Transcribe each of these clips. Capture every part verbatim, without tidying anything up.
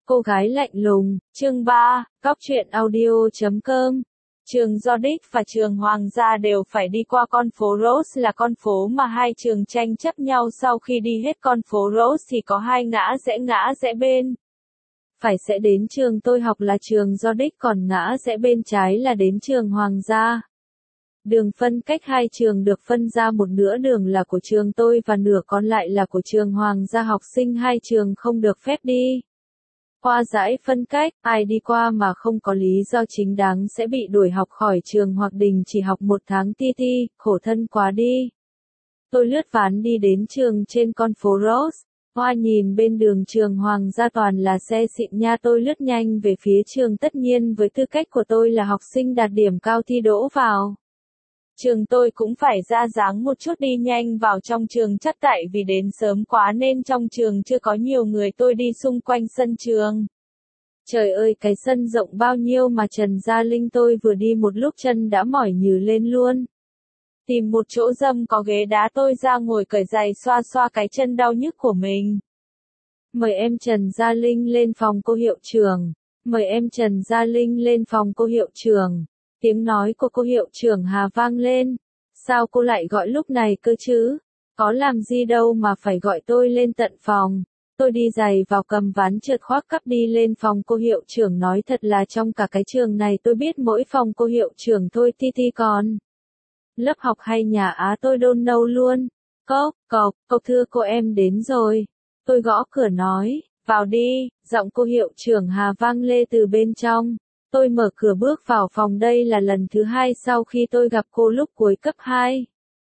Cô gái lạnh lùng, chương ba, Cóc truyện audio chấm com. Trường Jordic và trường Hoàng gia đều phải đi qua con phố Rose, là con phố mà hai trường tranh chấp nhau. Sau khi đi hết con phố Rose thì có hai ngã rẽ ngã rẽ bên phải sẽ đến trường tôi học là trường Jordic, còn ngã rẽ bên trái là đến trường Hoàng gia. Đường phân cách hai trường được phân ra, một nửa đường là của trường tôi và nửa còn lại là của trường Hoàng gia. Học sinh hai trường không được phép đi qua dải phân cách, ai đi qua mà không có lý do chính đáng sẽ bị đuổi học khỏi trường hoặc đình chỉ học một tháng. Ti ti, khổ thân quá đi. Tôi lướt ván đi đến trường trên con phố Rose. Hoa nhìn bên đường trường Hoàng gia toàn là xe xịn nha. Tôi lướt nhanh về phía trường, tất nhiên với tư cách của tôi là học sinh đạt điểm cao thi đỗ vào trường tôi cũng phải ra dáng một chút, đi nhanh vào trong trường. Chắc tại vì đến sớm quá nên trong trường chưa có nhiều người. Tôi đi xung quanh sân trường. Trời ơi, cái sân rộng bao nhiêu mà Trần Gia Linh, tôi vừa đi một lúc chân đã mỏi nhừ lên luôn. Tìm một chỗ râm có ghế đá, tôi ra ngồi cởi giày xoa xoa cái chân đau nhức của mình. Mời em Trần Gia Linh lên phòng cô hiệu trưởng. Mời em Trần Gia Linh lên phòng cô hiệu trưởng. Tiếng nói của cô hiệu trưởng Hà vang lên. Sao cô lại gọi lúc này cơ chứ? Có làm gì đâu mà phải gọi tôi lên tận phòng. Tôi đi giày vào, cầm ván trượt khoác cắp đi lên phòng cô hiệu trưởng. Nói thật là trong cả cái trường này tôi biết mỗi phòng cô hiệu trưởng thôi. Ti ti còn lớp học hay nhà Á tôi don't know luôn. Cốc, cộc, cộc, thưa cô em đến rồi. Tôi gõ cửa nói, vào đi. Giọng cô hiệu trưởng Hà vang lên từ bên trong. Tôi mở cửa bước vào phòng. Đây là lần thứ hai sau khi tôi gặp cô lúc cuối cấp hai.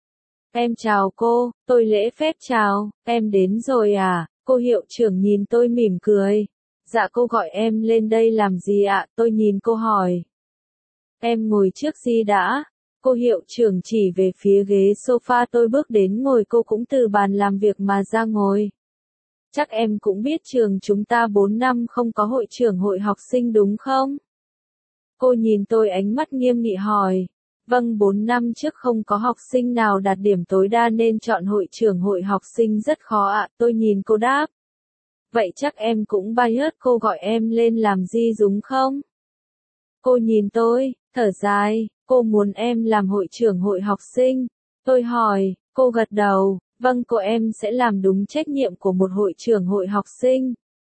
Em chào cô, tôi lễ phép chào. Em đến rồi à? Cô hiệu trưởng nhìn tôi mỉm cười. Dạ, cô gọi em lên đây làm gì ạ? Tôi nhìn cô hỏi. Em ngồi trước gì đã? Cô hiệu trưởng chỉ về phía ghế sofa. Tôi bước đến ngồi, cô cũng từ bàn làm việc mà ra ngồi. Chắc em cũng biết trường chúng ta bốn năm không có hội trưởng hội học sinh đúng không? Cô nhìn tôi ánh mắt nghiêm nghị hỏi. Vâng, bốn năm trước không có học sinh nào đạt điểm tối đa nên chọn hội trưởng hội học sinh rất khó ạ. Tôi nhìn cô đáp. Vậy chắc em cũng bias, cô gọi em lên làm gì đúng không? Cô nhìn tôi, thở dài. Cô muốn em làm hội trưởng hội học sinh. Tôi hỏi, cô gật đầu. Vâng, cô em sẽ làm đúng trách nhiệm của một hội trưởng hội học sinh.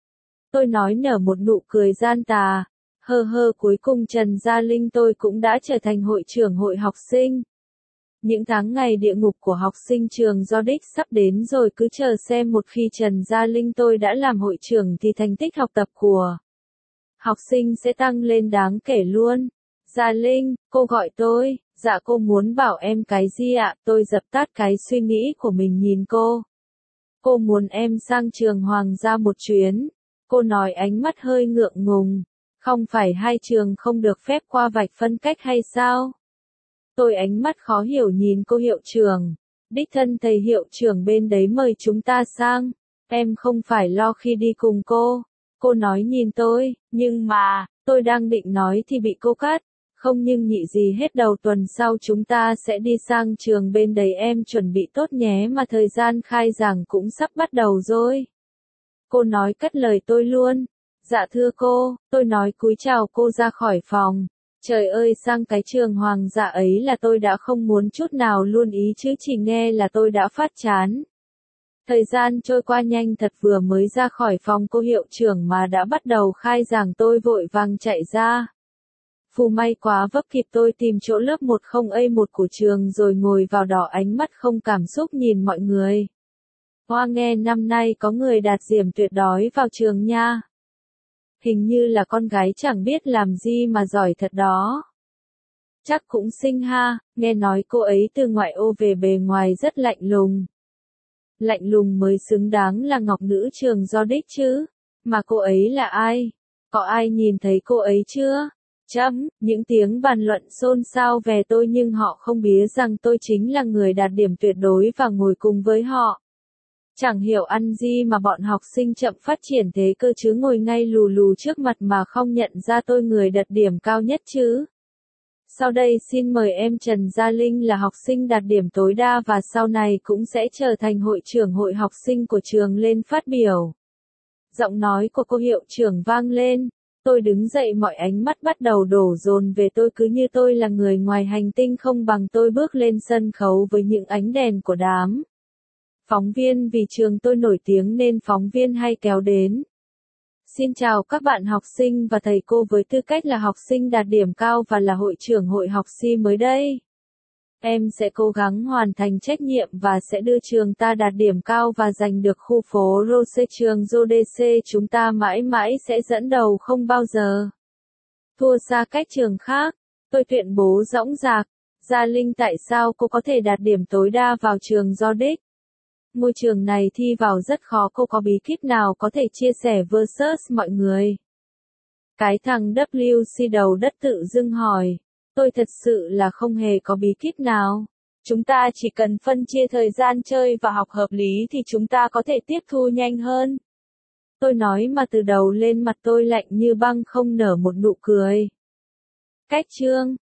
Tôi nói nở một nụ cười gian tà. Hơ hơ, cuối cùng Trần Gia Linh tôi cũng đã trở thành hội trưởng hội học sinh. Những tháng ngày địa ngục của học sinh trường Jordic sắp đến rồi, cứ chờ xem một khi Trần Gia Linh tôi đã làm hội trưởng thì thành tích học tập của học sinh sẽ tăng lên đáng kể luôn. Gia Linh, cô gọi tôi. Dạ, cô muốn bảo em cái gì ạ? Tôi dập tắt cái suy nghĩ của mình nhìn cô. Cô muốn em sang trường Hoàng gia một chuyến. Cô nói ánh mắt hơi ngượng ngùng. Không phải hai trường không được phép qua vạch phân cách hay sao? Tôi ánh mắt khó hiểu nhìn cô hiệu trưởng. Đích thân thầy hiệu trưởng bên đấy mời chúng ta sang. Em không phải lo khi đi cùng cô. Cô nói nhìn tôi, nhưng mà, tôi đang định nói thì bị cô cắt. Không nhưng nhị gì hết, đầu tuần sau chúng ta sẽ đi sang trường bên đấy, em chuẩn bị tốt nhé, mà thời gian khai giảng cũng sắp bắt đầu rồi. Cô nói cất lời tôi luôn. Dạ thưa cô, tôi nói cúi chào cô ra khỏi phòng. Trời ơi, sang cái trường Hoàng gia ấy là tôi đã không muốn chút nào luôn ý chứ, chỉ nghe là tôi đã phát chán. Thời gian trôi qua nhanh thật, vừa mới ra khỏi phòng cô hiệu trưởng mà đã bắt đầu khai giảng. Tôi vội vàng chạy ra. Phù may quá vấp kịp, tôi tìm chỗ lớp một không A một của trường rồi ngồi vào đó, ánh mắt không cảm xúc nhìn mọi người. Hoa, nghe năm nay có người đạt điểm tuyệt đối vào trường nha. Hình như là con gái chẳng biết làm gì mà giỏi thật đó. Chắc cũng xinh ha, nghe nói cô ấy từ ngoại ô về, bề ngoài rất lạnh lùng. Lạnh lùng mới xứng đáng là ngọc nữ trường Jordic chứ. Mà cô ấy là ai? Có ai nhìn thấy cô ấy chưa? Chấm, những tiếng bàn luận xôn xao về tôi nhưng họ không biết rằng tôi chính là người đạt điểm tuyệt đối và ngồi cùng với họ. Chẳng hiểu ăn gì mà bọn học sinh chậm phát triển thế cơ chứ, ngồi ngay lù lù trước mặt mà không nhận ra tôi người đạt điểm cao nhất chứ. Sau đây xin mời em Trần Gia Linh, là học sinh đạt điểm tối đa và sau này cũng sẽ trở thành hội trưởng hội học sinh của trường, lên phát biểu. Giọng nói của cô hiệu trưởng vang lên. Tôi đứng dậy, mọi ánh mắt bắt đầu đổ dồn về tôi, cứ như tôi là người ngoài hành tinh không bằng. Tôi bước lên sân khấu với những ánh đèn của đám phóng viên, vì trường tôi nổi tiếng nên phóng viên hay kéo đến. Xin chào các bạn học sinh và thầy cô, với tư cách là học sinh đạt điểm cao và là hội trưởng hội học sinh mới đây. Em sẽ cố gắng hoàn thành trách nhiệm và sẽ đưa trường ta đạt điểm cao và giành được khu phố Rose. Trường Rhodes chúng ta mãi mãi sẽ dẫn đầu, không bao giờ thua xa cách trường khác. Tôi tuyên bố dõng dạc. Gia Linh, tại sao cô có thể đạt điểm tối đa vào trường Rhodes? Ngôi trường này thi vào rất khó, cô có bí kíp nào có thể chia sẻ versus mọi người? Cái thằng W C đầu đất tự dưng hỏi. Tôi thật sự là không hề có bí kíp nào. Chúng ta chỉ cần phân chia thời gian chơi và học hợp lý thì chúng ta có thể tiếp thu nhanh hơn. Tôi nói mà từ đầu lên mặt tôi lạnh như băng, không nở một nụ cười. Cách chương